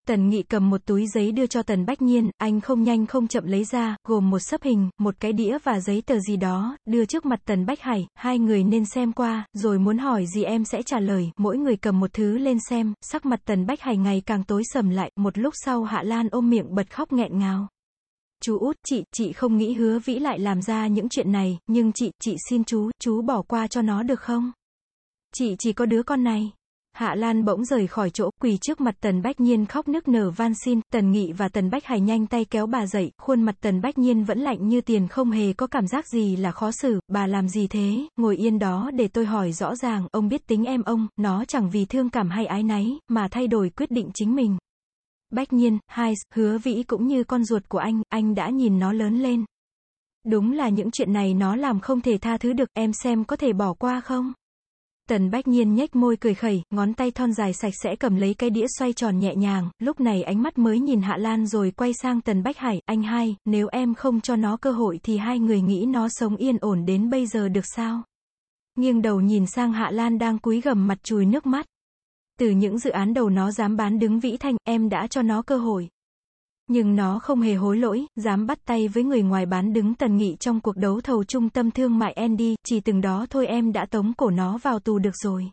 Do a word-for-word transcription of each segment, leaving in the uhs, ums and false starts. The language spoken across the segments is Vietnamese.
Tần Nghị cầm một túi giấy đưa cho Tần Bách Nhiên, anh không nhanh không chậm lấy ra, gồm một xấp hình, một cái đĩa và giấy tờ gì đó, đưa trước mặt Tần Bách Hải, hai người nên xem qua, rồi muốn hỏi gì em sẽ trả lời, mỗi người cầm một thứ lên xem, sắc mặt Tần Bách Hải ngày càng tối sầm lại, một lúc sau Hạ Lan ôm miệng bật khóc nghẹn ngào. Chú út, chị, chị không nghĩ Hứa Vĩ lại làm ra những chuyện này, nhưng chị, chị xin chú, chú bỏ qua cho nó được không? Chị chỉ có đứa con này. Hạ Lan bỗng rời khỏi chỗ, quỳ trước mặt Tần Bách Nhiên khóc nức nở van xin, Tần Nghị và Tần Bách Hải nhanh tay kéo bà dậy, khuôn mặt Tần Bách Nhiên vẫn lạnh như tiền không hề có cảm giác gì là khó xử, bà làm gì thế, ngồi yên đó để tôi hỏi rõ ràng, ông biết tính em ông, nó chẳng vì thương cảm hay ái náy, mà thay đổi quyết định chính mình. Bách Nhiên, hai, Hứa Vĩ cũng như con ruột của anh, anh đã nhìn nó lớn lên. Đúng là những chuyện này nó làm không thể tha thứ được, em xem có thể bỏ qua không? Tần Bách Nhiên nhếch môi cười khẩy, ngón tay thon dài sạch sẽ cầm lấy cái đĩa xoay tròn nhẹ nhàng, lúc này ánh mắt mới nhìn Hạ Lan rồi quay sang Tần Bách Hải, anh hai, nếu em không cho nó cơ hội thì hai người nghĩ nó sống yên ổn đến bây giờ được sao? Nghiêng đầu nhìn sang Hạ Lan đang cúi gằm mặt chùi nước mắt. Từ những dự án đầu nó dám bán đứng Vĩ Thanh, em đã cho nó cơ hội. Nhưng nó không hề hối lỗi, dám bắt tay với người ngoài bán đứng Tần Nghị trong cuộc đấu thầu trung tâm thương mại Andy, chỉ từng đó thôi em đã tống cổ nó vào tù được rồi.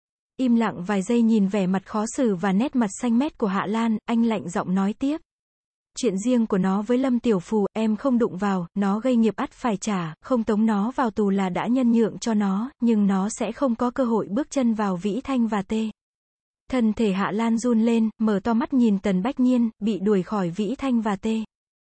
Im lặng vài giây nhìn vẻ mặt khó xử và nét mặt xanh mét của Hạ Lan, anh lạnh giọng nói tiếp. Chuyện riêng của nó với Lâm Tiểu Phù, em không đụng vào, nó gây nghiệp ắt phải trả, không tống nó vào tù là đã nhân nhượng cho nó, nhưng nó sẽ không có cơ hội bước chân vào Vĩ Thanh và Tê. Thân thể Hạ Lan run lên, mở to mắt nhìn Tần Bách Nhiên, bị đuổi khỏi Vĩ Thanh và Tê.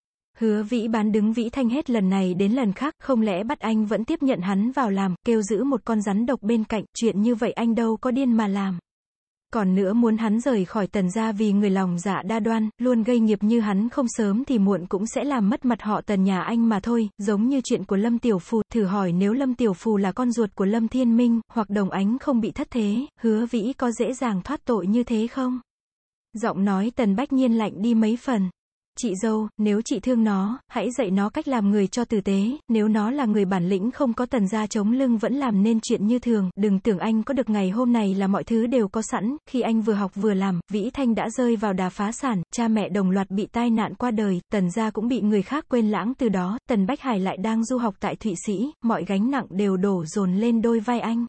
Hứa Vĩ bán đứng Vĩ Thanh hết lần này đến lần khác, không lẽ bắt anh vẫn tiếp nhận hắn vào làm, kêu giữ một con rắn độc bên cạnh, chuyện như vậy anh đâu có điên mà làm. Còn nữa muốn hắn rời khỏi Tần gia vì người lòng dạ đa đoan, luôn gây nghiệp như hắn không sớm thì muộn cũng sẽ làm mất mặt họ Tần nhà anh mà thôi, giống như chuyện của Lâm Tiểu Phù, thử hỏi nếu Lâm Tiểu Phù là con ruột của Lâm Thiên Minh, hoặc Đồng Ánh không bị thất thế, Hứa Vĩ có dễ dàng thoát tội như thế không? Giọng nói Tần Bách Nhiên lạnh đi mấy phần. Chị dâu, nếu chị thương nó, hãy dạy nó cách làm người cho tử tế, nếu nó là người bản lĩnh không có Tần gia chống lưng vẫn làm nên chuyện như thường, đừng tưởng anh có được ngày hôm này là mọi thứ đều có sẵn, khi anh vừa học vừa làm, Vĩ Thanh đã rơi vào đà phá sản, cha mẹ đồng loạt bị tai nạn qua đời, Tần gia cũng bị người khác quên lãng từ đó, Tần Bách Hải lại đang du học tại Thụy Sĩ, mọi gánh nặng đều đổ dồn lên đôi vai anh.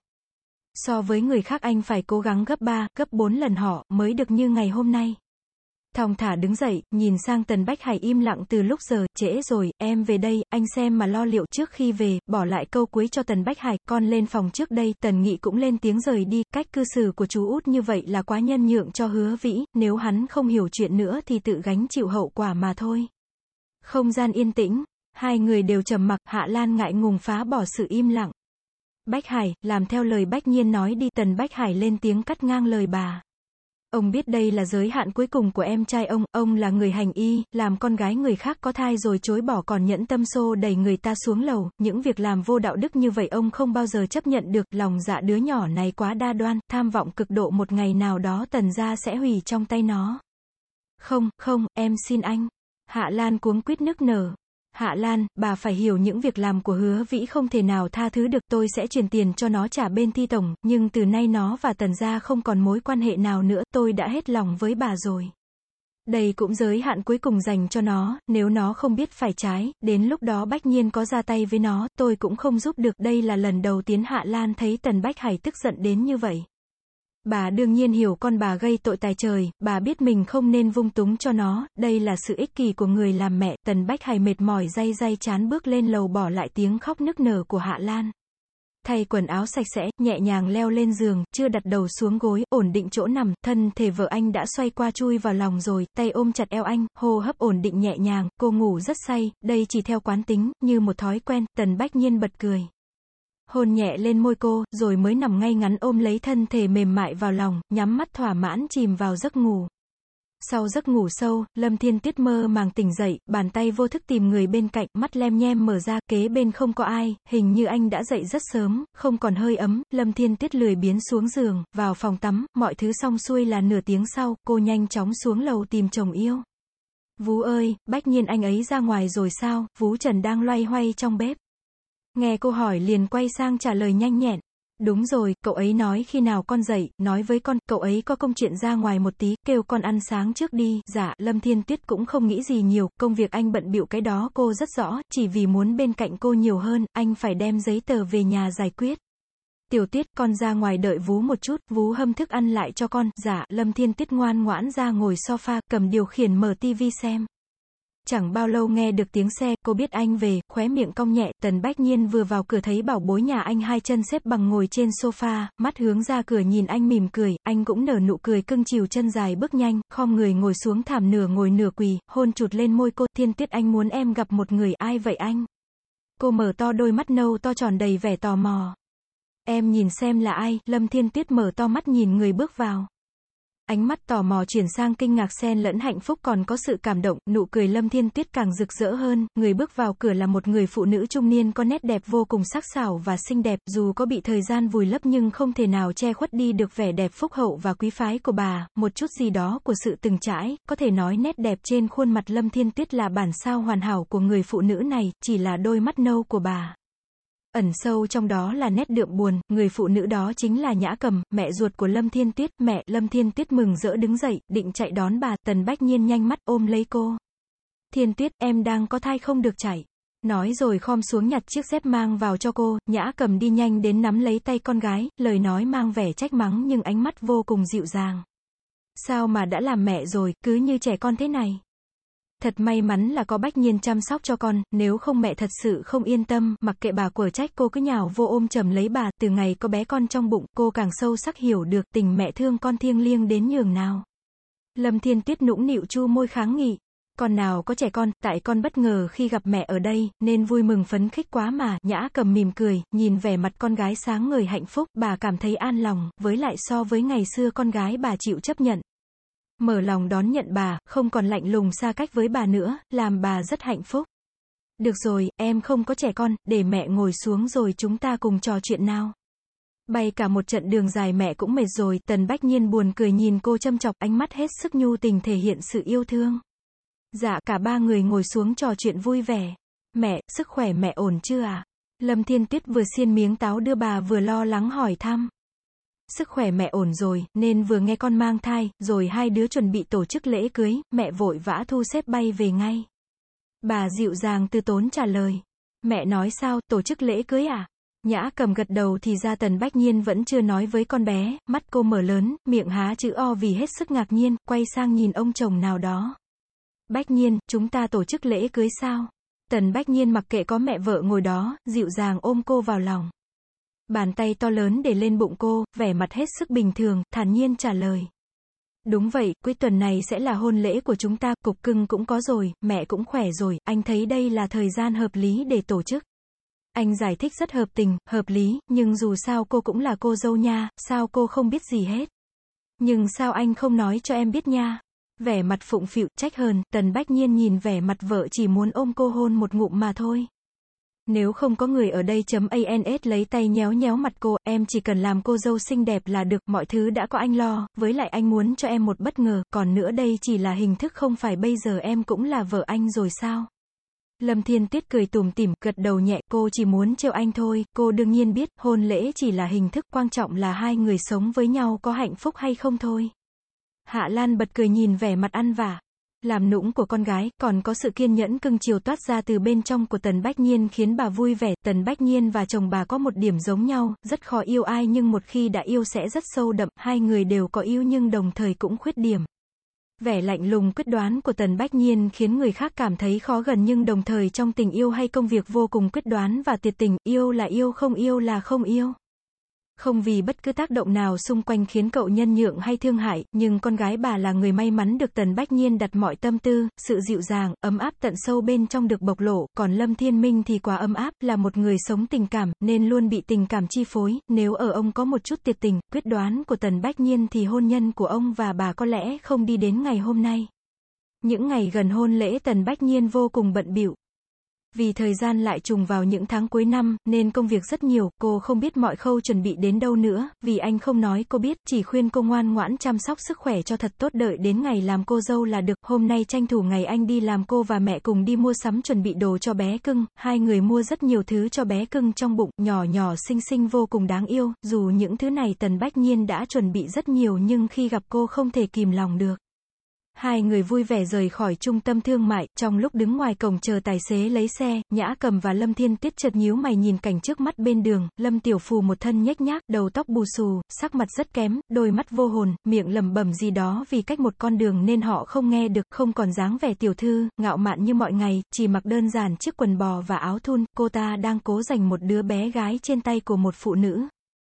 So với người khác anh phải cố gắng gấp ba, gấp bốn lần họ, mới được như ngày hôm nay. Thong thả đứng dậy, nhìn sang Tần Bách Hải im lặng từ lúc giờ, trễ rồi, em về đây, anh xem mà lo liệu trước khi về, bỏ lại câu cuối cho Tần Bách Hải, con lên phòng trước đây, Tần Nghị cũng lên tiếng rời đi, cách cư xử của chú út như vậy là quá nhân nhượng cho Hứa Vĩ, nếu hắn không hiểu chuyện nữa thì tự gánh chịu hậu quả mà thôi. Không gian yên tĩnh, hai người đều trầm mặc, Hạ Lan ngại ngùng phá bỏ sự im lặng. Bách Hải, làm theo lời Bách Nhiên nói đi, Tần Bách Hải lên tiếng cắt ngang lời bà. Ông biết đây là giới hạn cuối cùng của em trai ông, ông là người hành y, làm con gái người khác có thai rồi chối bỏ còn nhẫn tâm xô đẩy người ta xuống lầu, những việc làm vô đạo đức như vậy ông không bao giờ chấp nhận được, lòng dạ đứa nhỏ này quá đa đoan, tham vọng cực độ một ngày nào đó Tần gia sẽ hủy trong tay nó. Không, không, em xin anh. Hạ Lan cuống quýt nức nở. Hạ Lan, bà phải hiểu những việc làm của Hứa Vĩ không thể nào tha thứ được, tôi sẽ truyền tiền cho nó trả bên Thi tổng, nhưng từ nay nó và Tần gia không còn mối quan hệ nào nữa, tôi đã hết lòng với bà rồi. Đây cũng giới hạn cuối cùng dành cho nó, nếu nó không biết phải trái, đến lúc đó Bách Nhiên có ra tay với nó, tôi cũng không giúp được, đây là lần đầu tiên Hạ Lan thấy Tần Bách Hải tức giận đến như vậy. Bà đương nhiên hiểu con bà gây tội tài trời, bà biết mình không nên vung túng cho nó, đây là sự ích kỷ của người làm mẹ, Tần Bách Hải mệt mỏi day day chán bước lên lầu bỏ lại tiếng khóc nức nở của Hạ Lan. Thay quần áo sạch sẽ, nhẹ nhàng leo lên giường, chưa đặt đầu xuống gối, ổn định chỗ nằm, thân thể vợ anh đã xoay qua chui vào lòng rồi, tay ôm chặt eo anh, hô hấp ổn định nhẹ nhàng, cô ngủ rất say, đây chỉ theo quán tính, như một thói quen, Tần Bách Nhiên bật cười. Hôn nhẹ lên môi cô, rồi mới nằm ngay ngắn ôm lấy thân thể mềm mại vào lòng, nhắm mắt thỏa mãn chìm vào giấc ngủ. Sau giấc ngủ sâu, Lâm Thiên Tuyết mơ màng tỉnh dậy, bàn tay vô thức tìm người bên cạnh, mắt lem nhem mở ra, kế bên không có ai, hình như anh đã dậy rất sớm, không còn hơi ấm, Lâm Thiên Tuyết lười biếng xuống giường, vào phòng tắm, mọi thứ xong xuôi là nửa tiếng sau, cô nhanh chóng xuống lầu tìm chồng yêu. Vú ơi, Bách Nhiên anh ấy ra ngoài rồi sao? Vú Trần đang loay hoay trong bếp. Nghe cô hỏi liền quay sang trả lời nhanh nhẹn. Đúng rồi, cậu ấy nói khi nào con dậy, nói với con, cậu ấy có công chuyện ra ngoài một tí, kêu con ăn sáng trước đi. Dạ, Lâm Thiên Tuyết cũng không nghĩ gì nhiều, công việc anh bận bịu cái đó cô rất rõ, chỉ vì muốn bên cạnh cô nhiều hơn, anh phải đem giấy tờ về nhà giải quyết. Tiểu Tuyết, con ra ngoài đợi Vú một chút, Vú hâm thức ăn lại cho con. Dạ, Lâm Thiên Tuyết ngoan ngoãn ra ngồi sofa, cầm điều khiển mở tivi xem. Chẳng bao lâu nghe được tiếng xe, cô biết anh về, khóe miệng cong nhẹ. Tần Bách Nhiên vừa vào cửa thấy bảo bối nhà anh hai chân xếp bằng ngồi trên sofa, mắt hướng ra cửa nhìn anh mỉm cười, anh cũng nở nụ cười cưng chiều, chân dài bước nhanh, khom người ngồi xuống thảm, nửa ngồi nửa quỳ, hôn chụt lên môi cô. Thiên Tuyết, anh muốn em gặp một người. Ai vậy anh? Cô mở to đôi mắt nâu to tròn đầy vẻ tò mò. Em nhìn xem là ai. Lâm Thiên Tuyết mở to mắt nhìn người bước vào. Ánh mắt tò mò chuyển sang kinh ngạc xen lẫn hạnh phúc còn có sự cảm động, nụ cười Lâm Thiên Tuyết càng rực rỡ hơn. Người bước vào cửa là một người phụ nữ trung niên có nét đẹp vô cùng sắc sảo và xinh đẹp, dù có bị thời gian vùi lấp nhưng không thể nào che khuất đi được vẻ đẹp phúc hậu và quý phái của bà, một chút gì đó của sự từng trải, có thể nói nét đẹp trên khuôn mặt Lâm Thiên Tuyết là bản sao hoàn hảo của người phụ nữ này, chỉ là đôi mắt nâu của bà. Ẩn sâu trong đó là nét đượm buồn, người phụ nữ đó chính là Nhã Cầm, mẹ ruột của Lâm Thiên Tuyết. Mẹ. Lâm Thiên Tuyết mừng rỡ đứng dậy, định chạy đón bà. Tần Bách Nhiên nhanh mắt ôm lấy cô. Thiên Tuyết, em đang có thai không được chạy. Nói rồi khom xuống nhặt chiếc dép mang vào cho cô. Nhã Cầm đi nhanh đến nắm lấy tay con gái, lời nói mang vẻ trách mắng nhưng ánh mắt vô cùng dịu dàng. Sao mà đã làm mẹ rồi, cứ như trẻ con thế này. Thật may mắn là có Bách Nhiên chăm sóc cho con, nếu không mẹ thật sự không yên tâm. Mặc kệ bà quở trách, cô cứ nhào vô ôm chầm lấy bà. Từ ngày có bé con trong bụng, cô càng sâu sắc hiểu được tình mẹ thương con thiêng liêng đến nhường nào. Lâm Thiên Tuyết nũng nịu chu môi kháng nghị. Con nào có trẻ con, tại con bất ngờ khi gặp mẹ ở đây, nên vui mừng phấn khích quá mà. Nhã Cầm mỉm cười, nhìn vẻ mặt con gái sáng ngời hạnh phúc, bà cảm thấy an lòng, với lại so với ngày xưa con gái bà chịu chấp nhận. Mở lòng đón nhận bà, không còn lạnh lùng xa cách với bà nữa, làm bà rất hạnh phúc. Được rồi, em không có trẻ con, để mẹ ngồi xuống rồi chúng ta cùng trò chuyện nào. Bay cả một trận đường dài mẹ cũng mệt rồi. Tần Bách Nhiên buồn cười nhìn cô châm chọc, ánh mắt hết sức nhu tình thể hiện sự yêu thương. Dạ, cả ba người ngồi xuống trò chuyện vui vẻ. Mẹ, sức khỏe mẹ ổn chưa à? Lâm Thiên Tuyết vừa xiên miếng táo đưa bà vừa lo lắng hỏi thăm. Sức khỏe mẹ ổn rồi, nên vừa nghe con mang thai, rồi hai đứa chuẩn bị tổ chức lễ cưới, mẹ vội vã thu xếp bay về ngay. Bà dịu dàng từ tốn trả lời. Mẹ nói sao, tổ chức lễ cưới à? Nhã Cầm gật đầu thì ra Tần Bách Nhiên vẫn chưa nói với con bé, mắt cô mở lớn, miệng há chữ O vì hết sức ngạc nhiên, quay sang nhìn ông chồng nào đó. Bách Nhiên, chúng ta tổ chức lễ cưới sao? Tần Bách Nhiên mặc kệ có mẹ vợ ngồi đó, dịu dàng ôm cô vào lòng. Bàn tay to lớn để lên bụng cô, vẻ mặt hết sức bình thường, thản nhiên trả lời. Đúng vậy, cuối tuần này sẽ là hôn lễ của chúng ta, cục cưng cũng có rồi, mẹ cũng khỏe rồi, anh thấy đây là thời gian hợp lý để tổ chức. Anh giải thích rất hợp tình, hợp lý, nhưng dù sao cô cũng là cô dâu nha, sao cô không biết gì hết. Nhưng sao anh không nói cho em biết nha. Vẻ mặt phụng phịu, trách hờn. Tần Bách Nhiên nhìn vẻ mặt vợ chỉ muốn ôm cô hôn một ngụm mà thôi. Nếu không có người ở đây chấm ans lấy tay nhéo nhéo mặt cô, em chỉ cần làm cô dâu xinh đẹp là được, mọi thứ đã có anh lo, với lại anh muốn cho em một bất ngờ, còn nữa đây chỉ là hình thức không phải bây giờ em cũng là vợ anh rồi sao? Lâm Thiên Tuyết cười tủm tỉm, gật đầu nhẹ, cô chỉ muốn trêu anh thôi, cô đương nhiên biết, hôn lễ chỉ là hình thức, quan trọng là hai người sống với nhau có hạnh phúc hay không thôi. Hạ Lan bật cười nhìn vẻ mặt ăn vả, làm nũng của con gái, còn có sự kiên nhẫn cưng chiều toát ra từ bên trong của Tần Bách Nhiên khiến bà vui vẻ. Tần Bách Nhiên và chồng bà có một điểm giống nhau, rất khó yêu ai nhưng một khi đã yêu sẽ rất sâu đậm, hai người đều có yêu nhưng đồng thời cũng khuyết điểm. Vẻ lạnh lùng quyết đoán của Tần Bách Nhiên khiến người khác cảm thấy khó gần nhưng đồng thời trong tình yêu hay công việc vô cùng quyết đoán và tuyệt tình, yêu là yêu, không yêu là không yêu. Không vì bất cứ tác động nào xung quanh khiến cậu nhân nhượng hay thương hại, nhưng con gái bà là người may mắn được Tần Bách Nhiên đặt mọi tâm tư, sự dịu dàng, ấm áp tận sâu bên trong được bộc lộ, còn Lâm Thiên Minh thì quá ấm áp, là một người sống tình cảm, nên luôn bị tình cảm chi phối, nếu ở ông có một chút tuyệt tình, quyết đoán của Tần Bách Nhiên thì hôn nhân của ông và bà có lẽ không đi đến ngày hôm nay. Những ngày gần hôn lễ Tần Bách Nhiên vô cùng bận bịu. Vì thời gian lại trùng vào những tháng cuối năm, nên công việc rất nhiều, cô không biết mọi khâu chuẩn bị đến đâu nữa, vì anh không nói cô biết, chỉ khuyên cô ngoan ngoãn chăm sóc sức khỏe cho thật tốt đợi đến ngày làm cô dâu là được. Hôm nay tranh thủ ngày anh đi làm cô và mẹ cùng đi mua sắm chuẩn bị đồ cho bé cưng, hai người mua rất nhiều thứ cho bé cưng trong bụng, nhỏ nhỏ xinh xinh vô cùng đáng yêu, dù những thứ này Tần Bách Nhiên đã chuẩn bị rất nhiều nhưng khi gặp cô không thể kìm lòng được. Hai người vui vẻ rời khỏi trung tâm thương mại, trong lúc đứng ngoài cổng chờ tài xế lấy xe, Nhã Cầm và Lâm Thiên Tuyết chợt nhíu mày nhìn cảnh trước mắt bên đường. Lâm Tiểu Phù một thân nhếch nhác, đầu tóc bù xù, sắc mặt rất kém, đôi mắt vô hồn, miệng lẩm bẩm gì đó vì cách một con đường nên họ không nghe được, không còn dáng vẻ tiểu thư, ngạo mạn như mọi ngày, chỉ mặc đơn giản chiếc quần bò và áo thun, cô ta đang cố giành một đứa bé gái trên tay của một phụ nữ.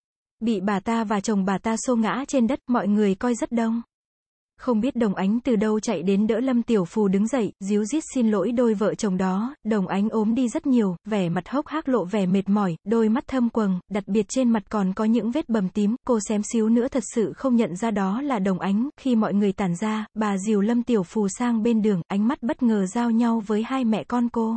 Bị bà ta và chồng bà ta xô ngã trên đất, mọi người coi rất đông. Không biết Đồng Ánh từ đâu chạy đến đỡ Lâm Tiểu Phù đứng dậy, díu dít xin lỗi đôi vợ chồng đó. Đồng Ánh ốm đi rất nhiều, vẻ mặt hốc hác lộ vẻ mệt mỏi, đôi mắt thâm quầng, đặc biệt trên mặt còn có những vết bầm tím, cô xém xíu nữa thật sự không nhận ra đó là Đồng Ánh. Khi mọi người tản ra, bà dìu Lâm Tiểu Phù sang bên đường, ánh mắt bất ngờ giao nhau với hai mẹ con cô.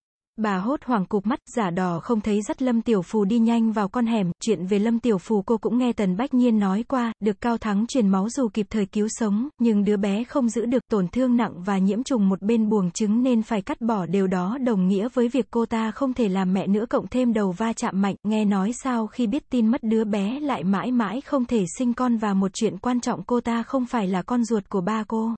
Bà hốt hoảng cụp mắt, giả đò không thấy dắt Lâm Tiểu Phù đi nhanh vào con hẻm. Chuyện về Lâm Tiểu Phù cô cũng nghe Tần Bách Nhiên nói qua, được Cao Thắng truyền máu dù kịp thời cứu sống, nhưng đứa bé không giữ được, tổn thương nặng và nhiễm trùng một bên buồng trứng nên phải cắt bỏ. Điều đó đồng nghĩa với việc cô ta không thể làm mẹ nữa, cộng thêm đầu va chạm mạnh, nghe nói sau khi biết tin mất đứa bé lại mãi mãi không thể sinh con, và một chuyện quan trọng, cô ta không phải là con ruột của ba cô.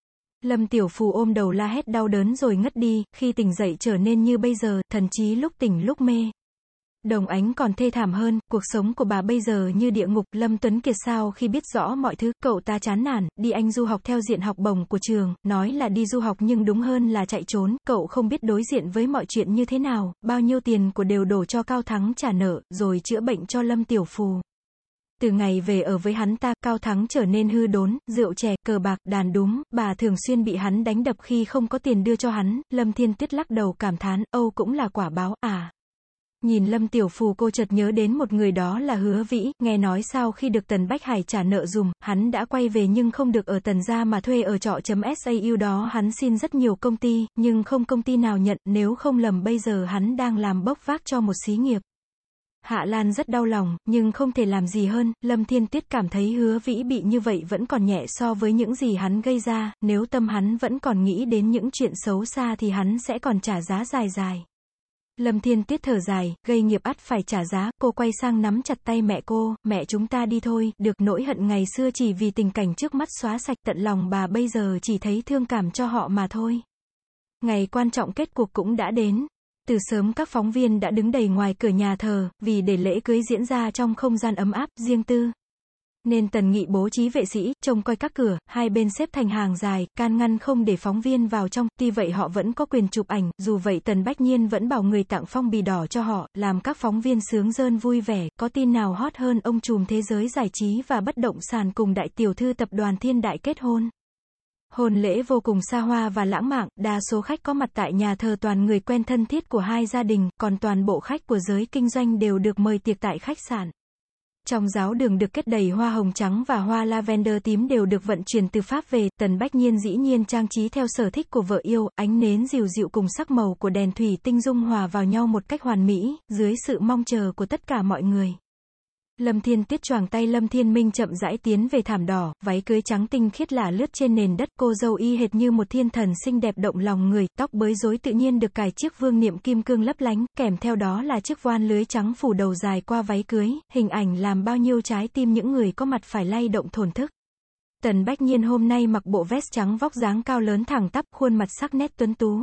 Lâm Tiểu Phù ôm đầu la hét đau đớn rồi ngất đi, khi tỉnh dậy trở nên như bây giờ, thần trí lúc tỉnh lúc mê. Đồng Ánh còn thê thảm hơn, cuộc sống của bà bây giờ như địa ngục. Lâm Tuấn Kiệt sau khi biết rõ mọi thứ, cậu ta chán nản, đi Anh du học theo diện học bổng của trường, nói là đi du học nhưng đúng hơn là chạy trốn, cậu không biết đối diện với mọi chuyện như thế nào, bao nhiêu tiền của đều đổ cho Cao Thắng trả nợ, rồi chữa bệnh cho Lâm Tiểu Phù. Từ ngày về ở với hắn ta, Cao Thắng trở nên hư đốn, rượu chè, cờ bạc, đàn đúng, bà thường xuyên bị hắn đánh đập khi không có tiền đưa cho hắn. Lâm Thiên Tuyết lắc đầu cảm thán, Âu cũng là quả báo, à. Nhìn Lâm Tiểu Phù cô chợt nhớ đến một người, đó là Hứa Vĩ, nghe nói sau khi được Tần Bách Hải trả nợ dùm, hắn đã quay về nhưng không được ở Tần gia mà thuê ở trọ .sau đó hắn xin rất nhiều công ty, nhưng không công ty nào nhận, nếu không lầm bây giờ hắn đang làm bốc vác cho một xí nghiệp. Hạ Lan rất đau lòng, nhưng không thể làm gì hơn. Lâm Thiên Tuyết cảm thấy Hứa Vĩ bị như vậy vẫn còn nhẹ so với những gì hắn gây ra, nếu tâm hắn vẫn còn nghĩ đến những chuyện xấu xa thì hắn sẽ còn trả giá dài dài. Lâm Thiên Tuyết thở dài, gây nghiệp ắt phải trả giá, cô quay sang nắm chặt tay mẹ cô, mẹ chúng ta đi thôi, được. Nỗi hận ngày xưa chỉ vì tình cảnh trước mắt xóa sạch, tận lòng bà bây giờ chỉ thấy thương cảm cho họ mà thôi. Ngày quan trọng kết cuộc cũng đã đến. Từ sớm các phóng viên đã đứng đầy ngoài cửa nhà thờ, vì để lễ cưới diễn ra trong không gian ấm áp, riêng tư. Nên Tần Nghị bố trí vệ sĩ, trông coi các cửa, hai bên xếp thành hàng dài, can ngăn không để phóng viên vào trong, tuy vậy họ vẫn có quyền chụp ảnh, dù vậy Tần Bách Nhiên vẫn bảo người tặng phong bì đỏ cho họ, làm các phóng viên sướng rơn vui vẻ. Có tin nào hot hơn ông trùm thế giới giải trí và bất động sản cùng đại tiểu thư tập đoàn Thiên Đại kết hôn? Hôn lễ vô cùng xa hoa và lãng mạn, đa số khách có mặt tại nhà thờ toàn người quen thân thiết của hai gia đình, còn toàn bộ khách của giới kinh doanh đều được mời tiệc tại khách sạn. Trong giáo đường được kết đầy hoa hồng trắng và hoa lavender tím đều được vận chuyển từ Pháp về. Tần Bách Nhiên dĩ nhiên trang trí theo sở thích của vợ yêu, ánh nến dịu dịu cùng sắc màu của đèn thủy tinh dung hòa vào nhau một cách hoàn mỹ, dưới sự mong chờ của tất cả mọi người. Lâm Thiên Tuyết choàng tay Lâm Thiên Minh chậm rãi tiến về thảm đỏ, váy cưới trắng tinh khiết lả lướt trên nền đất, cô dâu y hệt như một thiên thần xinh đẹp động lòng người, tóc bới rối tự nhiên được cài chiếc vương niệm kim cương lấp lánh, kèm theo đó là chiếc voan lưới trắng phủ đầu dài qua váy cưới, hình ảnh làm bao nhiêu trái tim những người có mặt phải lay động thổn thức. Tần Bách Nhiên hôm nay mặc bộ vest trắng, vóc dáng cao lớn thẳng tắp, khuôn mặt sắc nét tuấn tú.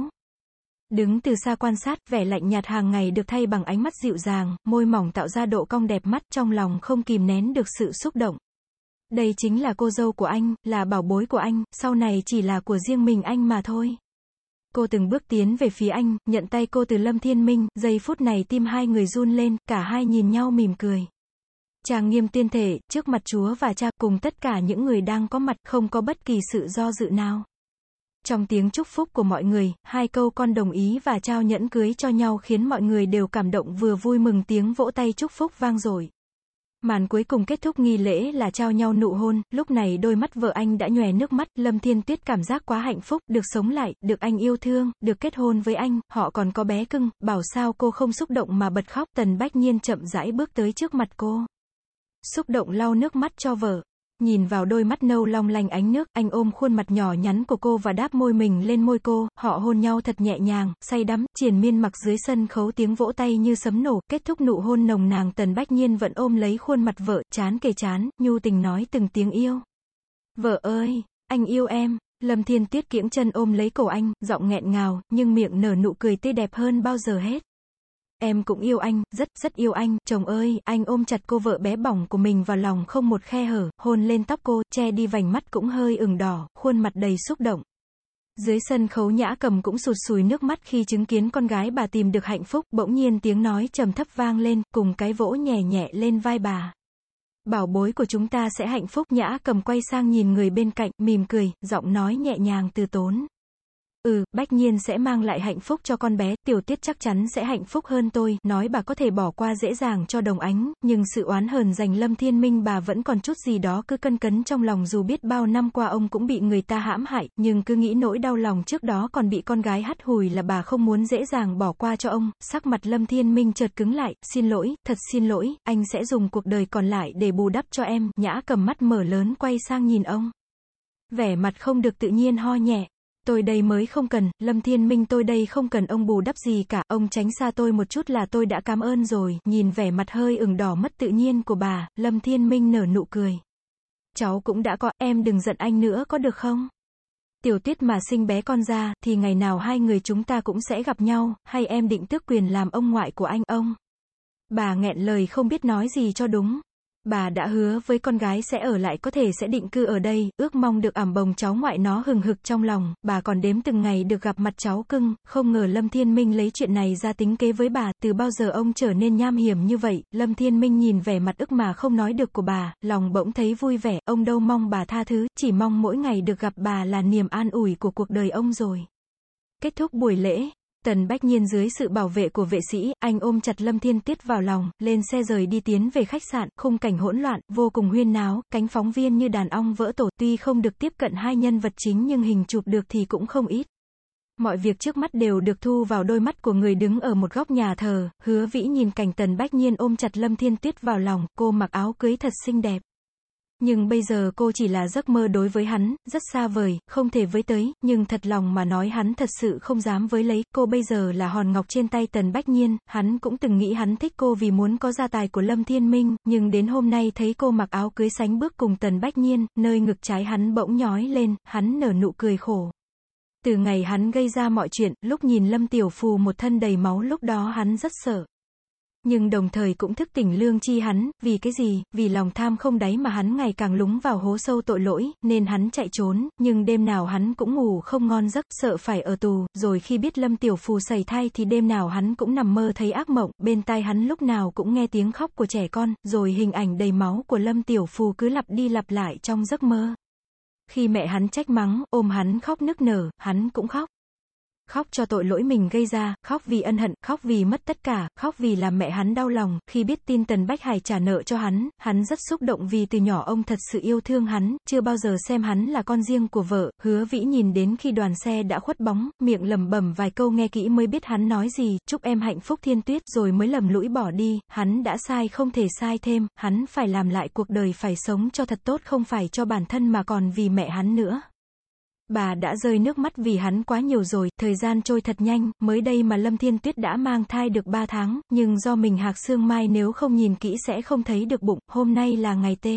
Đứng từ xa quan sát, vẻ lạnh nhạt hàng ngày được thay bằng ánh mắt dịu dàng, môi mỏng tạo ra độ cong đẹp mắt, trong lòng không kìm nén được sự xúc động. Đây chính là cô dâu của anh, là bảo bối của anh, sau này chỉ là của riêng mình anh mà thôi. Cô từng bước tiến về phía anh, nhận tay cô từ Lâm Thiên Minh, giây phút này tim hai người run lên, cả hai nhìn nhau mỉm cười. Trang nghiêm tuyên thệ, trước mặt Chúa và Cha, cùng tất cả những người đang có mặt, không có bất kỳ sự do dự nào. Trong tiếng chúc phúc của mọi người, hai câu con đồng ý và trao nhẫn cưới cho nhau khiến mọi người đều cảm động vừa vui mừng, tiếng vỗ tay chúc phúc vang dội. Màn cuối cùng kết thúc nghi lễ là trao nhau nụ hôn, lúc này đôi mắt vợ anh đã nhòe nước mắt, Lâm Thiên Tuyết cảm giác quá hạnh phúc, được sống lại, được anh yêu thương, được kết hôn với anh, họ còn có bé cưng, bảo sao cô không xúc động mà bật khóc, Tần Bách Nhiên chậm rãi bước tới trước mặt cô. Xúc động lau nước mắt cho vợ. Nhìn vào đôi mắt nâu long lanh ánh nước, anh ôm khuôn mặt nhỏ nhắn của cô và đáp môi mình lên môi cô, họ hôn nhau thật nhẹ nhàng, say đắm, triền miên mặc dưới sân khấu tiếng vỗ tay như sấm nổ, kết thúc nụ hôn nồng nàn, Tần Bách Nhiên vẫn ôm lấy khuôn mặt vợ, trán kề trán, nhu tình nói từng tiếng yêu. Vợ ơi, anh yêu em. Lâm Thiên Tuyết kiễng chân ôm lấy cổ anh, giọng nghẹn ngào, nhưng miệng nở nụ cười tươi đẹp hơn bao giờ hết. Em cũng yêu anh, rất, rất yêu anh, chồng ơi, anh ôm chặt cô vợ bé bỏng của mình vào lòng không một khe hở, hôn lên tóc cô, che đi vành mắt cũng hơi ửng đỏ, khuôn mặt đầy xúc động. Dưới sân khấu Nhã Cầm cũng sụt sùi nước mắt khi chứng kiến con gái bà tìm được hạnh phúc, bỗng nhiên tiếng nói trầm thấp vang lên, cùng cái vỗ nhẹ nhẹ lên vai bà. Bảo bối của chúng ta sẽ hạnh phúc, Nhã Cầm quay sang nhìn người bên cạnh, mỉm cười, giọng nói nhẹ nhàng từ tốn. Ừ, Bách Nhiên sẽ mang lại hạnh phúc cho con bé, Tiểu Tiết chắc chắn sẽ hạnh phúc hơn tôi, nói bà có thể bỏ qua dễ dàng cho Đồng Ánh, nhưng sự oán hờn dành Lâm Thiên Minh bà vẫn còn chút gì đó cứ cân cấn trong lòng, dù biết bao năm qua ông cũng bị người ta hãm hại, nhưng cứ nghĩ nỗi đau lòng trước đó còn bị con gái hắt hủi là bà không muốn dễ dàng bỏ qua cho ông. Sắc mặt Lâm Thiên Minh chợt cứng lại, xin lỗi, thật xin lỗi, anh sẽ dùng cuộc đời còn lại để bù đắp cho em. Nhã Cầm mắt mở lớn quay sang nhìn ông. Vẻ mặt không được tự nhiên ho nhẹ. Tôi đây mới không cần, Lâm Thiên Minh tôi đây không cần ông bù đắp gì cả, ông tránh xa tôi một chút là tôi đã cảm ơn rồi. Nhìn vẻ mặt hơi ửng đỏ mất tự nhiên của bà, Lâm Thiên Minh nở nụ cười. Cháu cũng đã có, em đừng giận anh nữa có được không? Tiểu Tuyết mà sinh bé con ra, thì ngày nào hai người chúng ta cũng sẽ gặp nhau, hay em định tước quyền làm ông ngoại của anh ông? Bà nghẹn lời không biết nói gì cho đúng. Bà đã hứa với con gái sẽ ở lại, có thể sẽ định cư ở đây, ước mong được ẵm bồng cháu ngoại nó hừng hực trong lòng, bà còn đếm từng ngày được gặp mặt cháu cưng, không ngờ Lâm Thiên Minh lấy chuyện này ra tính kế với bà, từ bao giờ ông trở nên nham hiểm như vậy. Lâm Thiên Minh nhìn vẻ mặt ức mà không nói được của bà, lòng bỗng thấy vui vẻ, ông đâu mong bà tha thứ, chỉ mong mỗi ngày được gặp bà là niềm an ủi của cuộc đời ông rồi. Kết thúc buổi lễ, Tần Bách Nhiên dưới sự bảo vệ của vệ sĩ, anh ôm chặt Lâm Thiên Tuyết vào lòng, lên xe rời đi tiến về khách sạn, khung cảnh hỗn loạn, vô cùng huyên náo, cánh phóng viên như đàn ong vỡ tổ, tuy không được tiếp cận hai nhân vật chính nhưng hình chụp được thì cũng không ít. Mọi việc trước mắt đều được thu vào đôi mắt của người đứng ở một góc nhà thờ. Hứa Vĩ nhìn cảnh Tần Bách Nhiên ôm chặt Lâm Thiên Tuyết vào lòng, cô mặc áo cưới thật xinh đẹp. Nhưng bây giờ cô chỉ là giấc mơ đối với hắn, rất xa vời, không thể với tới, nhưng thật lòng mà nói hắn thật sự không dám với lấy, cô bây giờ là hòn ngọc trên tay Tần Bách Nhiên, hắn cũng từng nghĩ hắn thích cô vì muốn có gia tài của Lâm Thiên Minh, nhưng đến hôm nay thấy cô mặc áo cưới sánh bước cùng Tần Bách Nhiên, nơi ngực trái hắn bỗng nhói lên, hắn nở nụ cười khổ. Từ ngày hắn gây ra mọi chuyện, lúc nhìn Lâm Tiểu Phù một thân đầy máu lúc đó hắn rất sợ. Nhưng đồng thời cũng thức tỉnh lương tri hắn, vì cái gì, vì lòng tham không đáy mà hắn ngày càng lún vào hố sâu tội lỗi, nên hắn chạy trốn, nhưng đêm nào hắn cũng ngủ không ngon giấc, sợ phải ở tù, rồi khi biết Lâm Tiểu Phù sẩy thai thì đêm nào hắn cũng nằm mơ thấy ác mộng, bên tai hắn lúc nào cũng nghe tiếng khóc của trẻ con, rồi hình ảnh đầy máu của Lâm Tiểu Phù cứ lặp đi lặp lại trong giấc mơ. Khi mẹ hắn trách mắng, ôm hắn khóc nức nở, hắn cũng khóc. Khóc cho tội lỗi mình gây ra, khóc vì ân hận, khóc vì mất tất cả, khóc vì làm mẹ hắn đau lòng. Khi biết tin Tần Bách Hải trả nợ cho hắn, hắn rất xúc động vì từ nhỏ ông thật sự yêu thương hắn, chưa bao giờ xem hắn là con riêng của vợ. Hứa Vĩ nhìn đến khi đoàn xe đã khuất bóng, miệng lẩm bẩm vài câu nghe kỹ mới biết hắn nói gì, chúc em hạnh phúc Thiên Tuyết, rồi mới lầm lũi bỏ đi. Hắn đã sai không thể sai thêm, hắn phải làm lại cuộc đời, phải sống cho thật tốt, không phải cho bản thân mà còn vì mẹ hắn nữa. Bà đã rơi nước mắt vì hắn quá nhiều rồi, thời gian trôi thật nhanh, mới đây mà Lâm Thiên Tuyết đã mang thai được ba tháng, nhưng do mình hạc xương mai nếu không nhìn kỹ sẽ không thấy được bụng, hôm nay là ngày tê.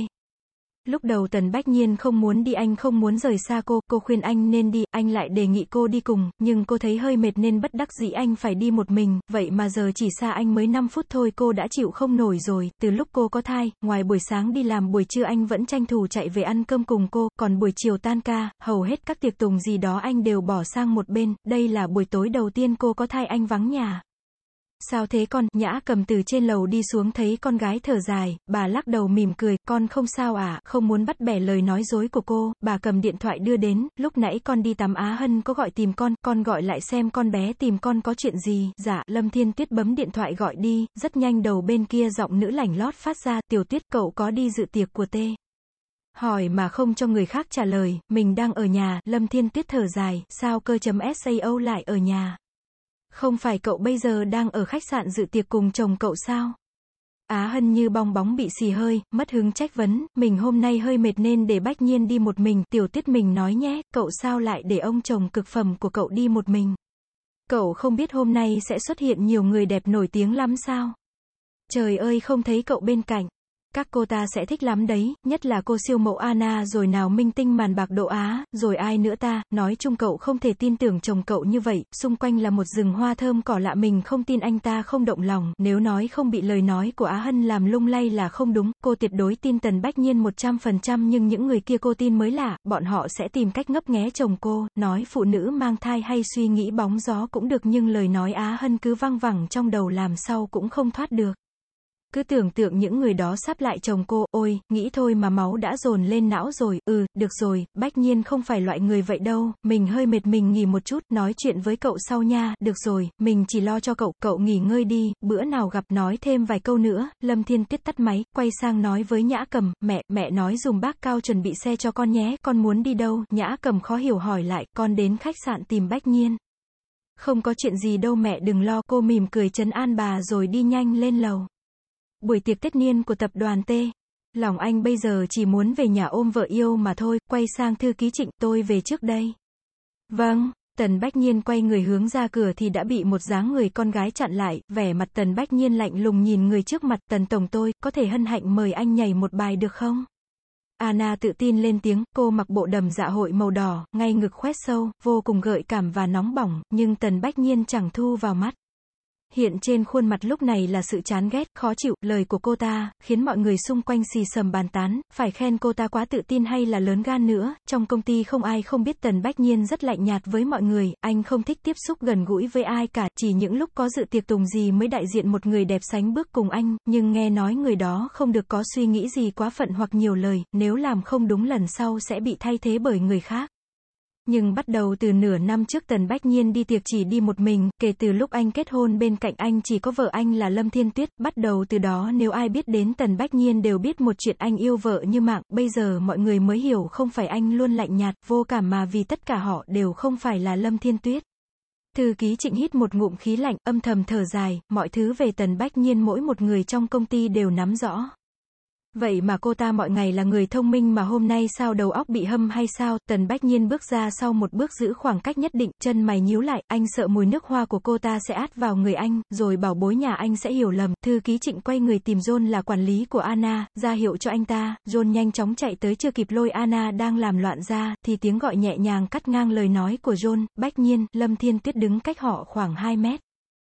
Lúc đầu Tần Bách Nhiên không muốn đi, anh không muốn rời xa cô, cô khuyên anh nên đi, anh lại đề nghị cô đi cùng, nhưng cô thấy hơi mệt nên bất đắc dĩ anh phải đi một mình, vậy mà giờ chỉ xa anh mới năm phút thôi cô đã chịu không nổi rồi. Từ lúc cô có thai, ngoài buổi sáng đi làm buổi trưa anh vẫn tranh thủ chạy về ăn cơm cùng cô, còn buổi chiều tan ca, hầu hết các tiệc tùng gì đó anh đều bỏ sang một bên, đây là buổi tối đầu tiên cô có thai anh vắng nhà. Sao thế con, Nhã Cầm từ trên lầu đi xuống thấy con gái thở dài, bà lắc đầu mỉm cười, con không sao à, không muốn bắt bẻ lời nói dối của cô, bà cầm điện thoại đưa đến, lúc nãy con đi tắm Á Hân có gọi tìm con, con gọi lại xem con bé tìm con có chuyện gì, dạ, Lâm Thiên Tuyết bấm điện thoại gọi đi, rất nhanh đầu bên kia giọng nữ lảnh lót phát ra, Tiểu Tuyết cậu có đi dự tiệc của Tê. Hỏi mà không cho người khác trả lời, mình đang ở nhà, Lâm Thiên Tuyết thở dài, sao cơ chấm sao lại ở nhà? Không phải cậu bây giờ đang ở khách sạn dự tiệc cùng chồng cậu sao? Á Hân như bong bóng bị xì hơi, mất hứng trách vấn, mình hôm nay hơi mệt nên để Bách Nhiên đi một mình, Tiểu Tuyết mình nói nhé, cậu sao lại để ông chồng cực phẩm của cậu đi một mình? Cậu không biết hôm nay sẽ xuất hiện nhiều người đẹp nổi tiếng lắm sao? Trời ơi không thấy cậu bên cạnh. Các cô ta sẽ thích lắm đấy, nhất là cô siêu mẫu Anna rồi nào minh tinh màn bạc độ Á, rồi ai nữa ta, nói chung cậu không thể tin tưởng chồng cậu như vậy, xung quanh là một rừng hoa thơm cỏ lạ mình không tin anh ta không động lòng, nếu nói không bị lời nói của Á Hân làm lung lay là không đúng, cô tuyệt đối tin Tần Bách Nhiên một trăm phần trăm nhưng những người kia cô tin mới lạ, bọn họ sẽ tìm cách ngấp nghé chồng cô, nói phụ nữ mang thai hay suy nghĩ bóng gió cũng được nhưng lời nói Á Hân cứ văng vẳng trong đầu làm sao cũng không thoát được. Cứ tưởng tượng những người đó sắp lại chồng cô, ôi, nghĩ thôi mà máu đã dồn lên não rồi, ừ, được rồi, Bách Nhiên không phải loại người vậy đâu, mình hơi mệt mình nghỉ một chút, nói chuyện với cậu sau nha, được rồi, mình chỉ lo cho cậu, cậu nghỉ ngơi đi, bữa nào gặp nói thêm vài câu nữa, Lâm Thiên Tuyết tắt máy, quay sang nói với Nhã Cầm, mẹ, mẹ nói dùm bác Cao chuẩn bị xe cho con nhé, con muốn đi đâu, Nhã Cầm khó hiểu hỏi lại, con đến khách sạn tìm Bách Nhiên. Không có chuyện gì đâu mẹ đừng lo, cô mỉm cười trấn an bà rồi đi nhanh lên lầu. Buổi tiệc tất niên của tập đoàn T. Lòng anh bây giờ chỉ muốn về nhà ôm vợ yêu mà thôi, quay sang thư ký Trịnh, tôi về trước đây. Vâng, Tần Bách Nhiên quay người hướng ra cửa thì đã bị một dáng người con gái chặn lại, vẻ mặt Tần Bách Nhiên lạnh lùng nhìn người trước mặt, Tần Tổng tôi, có thể hân hạnh mời anh nhảy một bài được không? Anna tự tin lên tiếng, cô mặc bộ đầm dạ hội màu đỏ, ngay ngực khoét sâu, vô cùng gợi cảm và nóng bỏng, nhưng Tần Bách Nhiên chẳng thu vào mắt. Hiện trên khuôn mặt lúc này là sự chán ghét, khó chịu, lời của cô ta, khiến mọi người xung quanh xì xầm bàn tán, phải khen cô ta quá tự tin hay là lớn gan nữa, trong công ty không ai không biết Tần Bách Nhiên rất lạnh nhạt với mọi người, anh không thích tiếp xúc gần gũi với ai cả, chỉ những lúc có dự tiệc tùng gì mới đại diện một người đẹp sánh bước cùng anh, nhưng nghe nói người đó không được có suy nghĩ gì quá phận hoặc nhiều lời, nếu làm không đúng lần sau sẽ bị thay thế bởi người khác. Nhưng bắt đầu từ nửa năm trước Tần Bách Nhiên đi tiệc chỉ đi một mình, kể từ lúc anh kết hôn bên cạnh anh chỉ có vợ anh là Lâm Thiên Tuyết, bắt đầu từ đó nếu ai biết đến Tần Bách Nhiên đều biết một chuyện anh yêu vợ như mạng, bây giờ mọi người mới hiểu không phải anh luôn lạnh nhạt, vô cảm mà vì tất cả họ đều không phải là Lâm Thiên Tuyết. Thư ký Trịnh hít một ngụm khí lạnh, âm thầm thở dài, mọi thứ về Tần Bách Nhiên mỗi một người trong công ty đều nắm rõ. Vậy mà cô ta mọi ngày là người thông minh mà hôm nay sao đầu óc bị hâm hay sao? Tần Bách Nhiên bước ra sau một bước giữ khoảng cách nhất định, chân mày nhíu lại, anh sợ mùi nước hoa của cô ta sẽ át vào người anh, rồi bảo bối nhà anh sẽ hiểu lầm. Thư ký Trịnh quay người tìm John là quản lý của Anna, ra hiệu cho anh ta, John nhanh chóng chạy tới chưa kịp lôi Anna đang làm loạn ra, thì tiếng gọi nhẹ nhàng cắt ngang lời nói của John, Bách Nhiên, Lâm Thiên Tuyết đứng cách họ khoảng hai mét.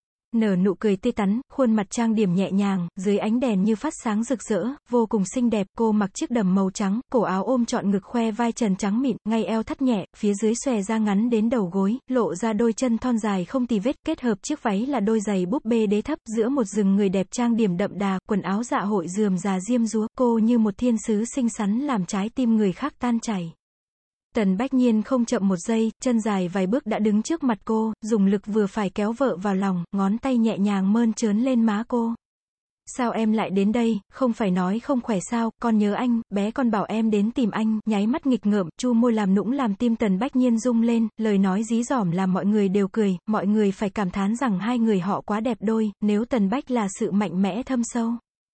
Nở nụ cười tươi tắn, khuôn mặt trang điểm nhẹ nhàng, dưới ánh đèn như phát sáng rực rỡ, vô cùng xinh đẹp, cô mặc chiếc đầm màu trắng, cổ áo ôm trọn ngực khoe vai trần trắng mịn, ngay eo thắt nhẹ, phía dưới xòe ra ngắn đến đầu gối, lộ ra đôi chân thon dài không tì vết, kết hợp chiếc váy là đôi giày búp bê đế thấp, giữa một rừng người đẹp trang điểm đậm đà, quần áo dạ hội rườm rà diêm dúa, cô như một thiên sứ xinh xắn làm trái tim người khác tan chảy. Tần Bách Nhiên không chậm một giây, chân dài vài bước đã đứng trước mặt cô, dùng lực vừa phải kéo vợ vào lòng, ngón tay nhẹ nhàng mơn trớn lên má cô. Sao em lại đến đây, không phải nói không khỏe sao, con nhớ anh, bé con bảo em đến tìm anh, nháy mắt nghịch ngợm, chu môi làm nũng làm tim Tần Bách Nhiên rung lên, lời nói dí dỏm làm mọi người đều cười, mọi người phải cảm thán rằng hai người họ quá đẹp đôi, nếu Tần Bách là sự mạnh mẽ thâm sâu.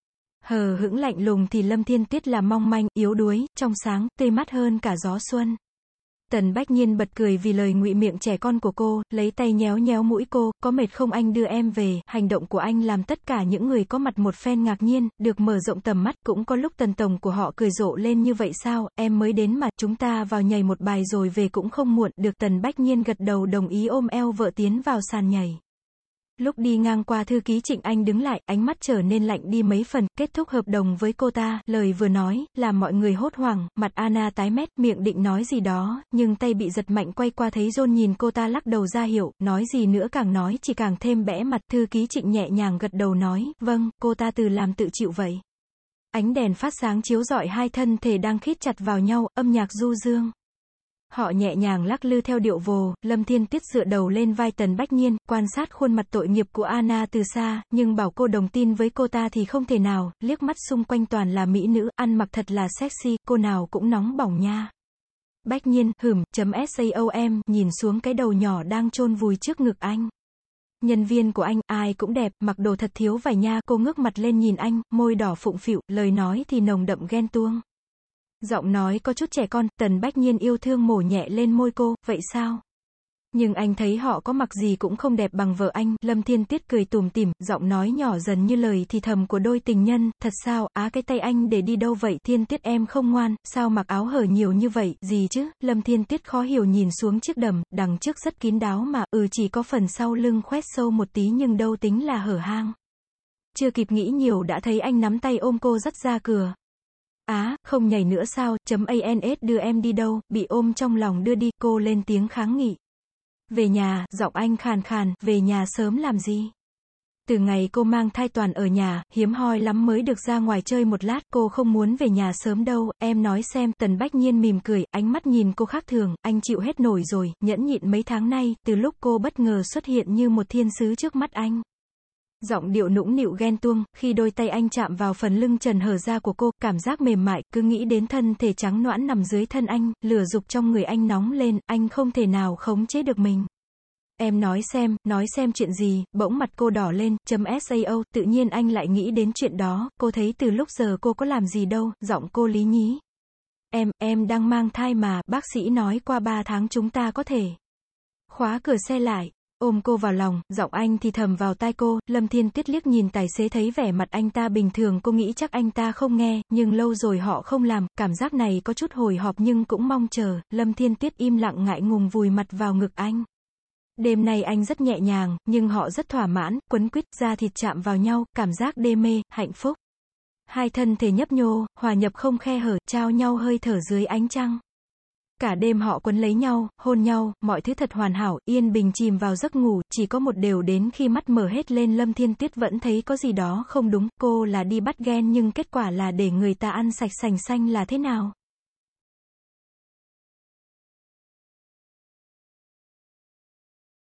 Hờ hững lạnh lùng thì Lâm Thiên Tuyết là mong manh, yếu đuối, trong sáng, tươi mát hơn cả gió xuân. Tần Bách Nhiên bật cười vì lời ngụy miệng trẻ con của cô, lấy tay nhéo nhéo mũi cô, có mệt không anh đưa em về, hành động của anh làm tất cả những người có mặt một phen ngạc nhiên, được mở rộng tầm mắt, cũng có lúc Tần Tổng của họ cười rộ lên như vậy sao, em mới đến mà, chúng ta vào nhảy một bài rồi về cũng không muộn, được Tần Bách Nhiên gật đầu đồng ý ôm eo vợ tiến vào sàn nhảy. Lúc đi ngang qua thư ký Trịnh Anh đứng lại, ánh mắt trở nên lạnh đi mấy phần, kết thúc hợp đồng với cô ta, lời vừa nói, làm mọi người hốt hoảng, mặt Anna tái mét, miệng định nói gì đó, nhưng tay bị giật mạnh quay qua thấy John nhìn cô ta lắc đầu ra hiệu, nói gì nữa càng nói chỉ càng thêm bẽ mặt, thư ký Trịnh nhẹ nhàng gật đầu nói, vâng, cô ta từ làm tự chịu vậy. Ánh đèn phát sáng chiếu rọi hai thân thể đang khít chặt vào nhau, âm nhạc du dương. Họ nhẹ nhàng lắc lư theo điệu vồ, Lâm Thiên Tuyết dựa đầu lên vai Tần Bách Nhiên, quan sát khuôn mặt tội nghiệp của Anna từ xa, nhưng bảo cô đồng tin với cô ta thì không thể nào, liếc mắt xung quanh toàn là mỹ nữ, ăn mặc thật là sexy, cô nào cũng nóng bỏng nha. Bách Nhiên, hửm, chấm SAOM, nhìn xuống cái đầu nhỏ đang chôn vùi trước ngực anh. Nhân viên của anh, ai cũng đẹp, mặc đồ thật thiếu vải nha, cô ngước mặt lên nhìn anh, môi đỏ phụng phịu, lời nói thì nồng đậm ghen tuông. Giọng nói có chút trẻ con, Tần Bách Nhiên yêu thương mổ nhẹ lên môi cô, vậy sao? Nhưng anh thấy họ có mặc gì cũng không đẹp bằng vợ anh, Lâm Thiên Tuyết cười tủm tỉm, giọng nói nhỏ dần như lời thì thầm của đôi tình nhân, thật sao, á cái tay anh để đi đâu vậy, Thiên Tuyết em không ngoan, sao mặc áo hở nhiều như vậy, gì chứ, Lâm Thiên Tuyết khó hiểu nhìn xuống chiếc đầm, đằng trước rất kín đáo mà, ừ chỉ có phần sau lưng khoét sâu một tí nhưng đâu tính là hở hang. Chưa kịp nghĩ nhiều đã thấy anh nắm tay ôm cô dắt ra cửa. Á, không nhảy nữa sao, chấm ans đưa em đi đâu, bị ôm trong lòng đưa đi, cô lên tiếng kháng nghị. Về nhà, giọng anh khàn khàn, về nhà sớm làm gì? Từ ngày cô mang thai toàn ở nhà, hiếm hoi lắm mới được ra ngoài chơi một lát, cô không muốn về nhà sớm đâu, em nói xem, Tần Bách Nhiên mỉm cười, ánh mắt nhìn cô khác thường, anh chịu hết nổi rồi, nhẫn nhịn mấy tháng nay, từ lúc cô bất ngờ xuất hiện như một thiên sứ trước mắt anh. Giọng điệu nũng nịu ghen tuông, khi đôi tay anh chạm vào phần lưng trần hở ra của cô, cảm giác mềm mại, cứ nghĩ đến thân thể trắng nõn nằm dưới thân anh, lửa dục trong người anh nóng lên, anh không thể nào khống chế được mình. Em nói xem, nói xem chuyện gì, bỗng mặt cô đỏ lên, chấm sao, tự nhiên anh lại nghĩ đến chuyện đó, cô thấy từ lúc giờ cô có làm gì đâu, giọng cô lý nhí. Em, em đang mang thai mà, bác sĩ nói qua ba tháng chúng ta có thể. Khóa cửa xe lại. Ôm cô vào lòng, giọng anh thì thầm vào tai cô, Lâm Thiên Tuyết liếc nhìn tài xế thấy vẻ mặt anh ta bình thường cô nghĩ chắc anh ta không nghe, nhưng lâu rồi họ không làm, cảm giác này có chút hồi hộp nhưng cũng mong chờ, Lâm Thiên Tuyết im lặng ngại ngùng vùi mặt vào ngực anh. Đêm nay anh rất nhẹ nhàng, nhưng họ rất thỏa mãn, quấn quýt, da thịt chạm vào nhau, cảm giác đê mê, hạnh phúc. Hai thân thể nhấp nhô, hòa nhập không khe hở, trao nhau hơi thở dưới ánh trăng. Cả đêm họ quấn lấy nhau, hôn nhau, mọi thứ thật hoàn hảo, yên bình chìm vào giấc ngủ, chỉ có một điều đến khi mắt mở hết lên Lâm Thiên Tuyết vẫn thấy có gì đó không đúng, cô là đi bắt ghen nhưng kết quả là để người ta ăn sạch sành xanh là thế nào?